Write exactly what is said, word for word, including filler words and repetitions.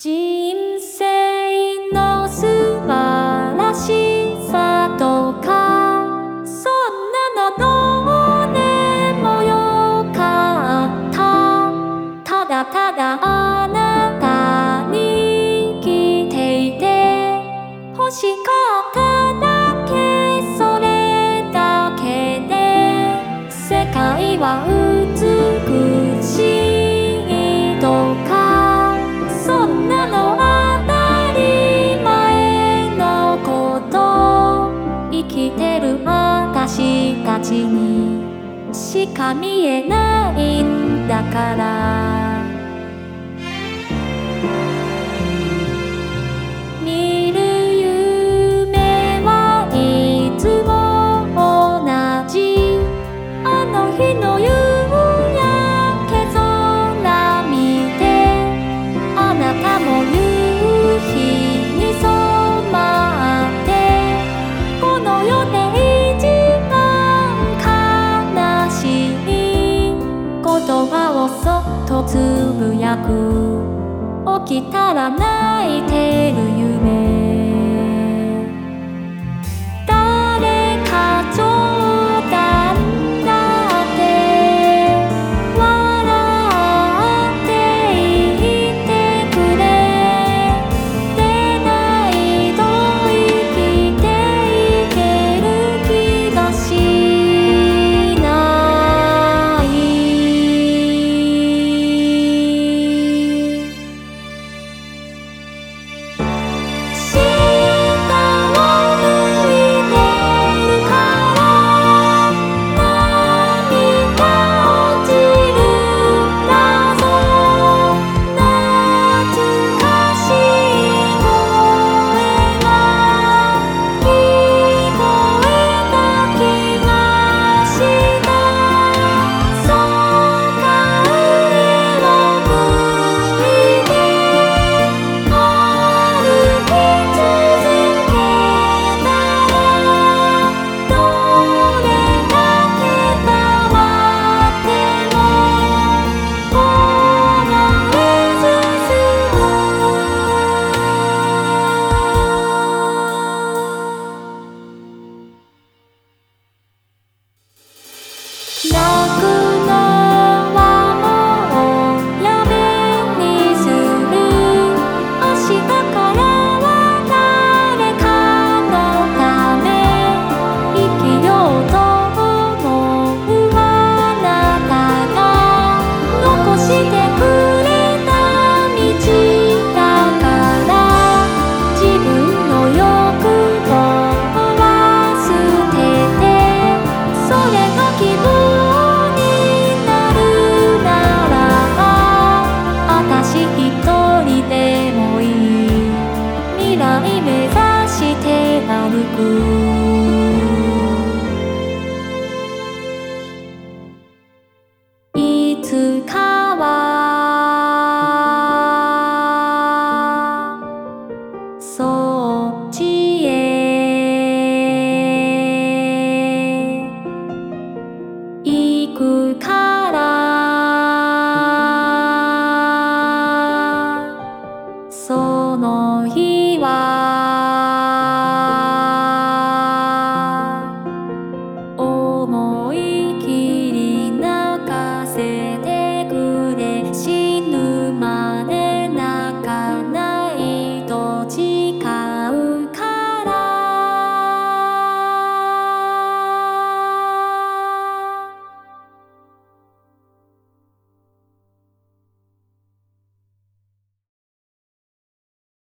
人生の素晴らしさとかそんなのどうでもよかった。ただただあなたに生きていて欲しかっただけ、それだけで世界は美しいとかそんなの当たり前のこと。生きてる私たちにしか見えないんだから。見る夢はいつも同じ。あの日の夕焼け空見てあなたも夕日に染まって、この世で一番悲しい言葉をそっとつぶやく。起きたら泣いてる夢。誰か冗談だって笑って言ってくれ。でないと生きていける気がしない。下を向いてるから涙落ちる謎。懐かしい声が聞こえた気がした。そうか上を向いて歩き続けたら、どれだけ変わっても己進む。泣くのはもうやめにする。明日からは誰かのため生きようと思うあなたが残してくれた道だから、自分の欲望は捨ててそれが希望になるならば、あたし一人でもいい。未来目指して歩く。いつかはそっちへ行くから。その日は思い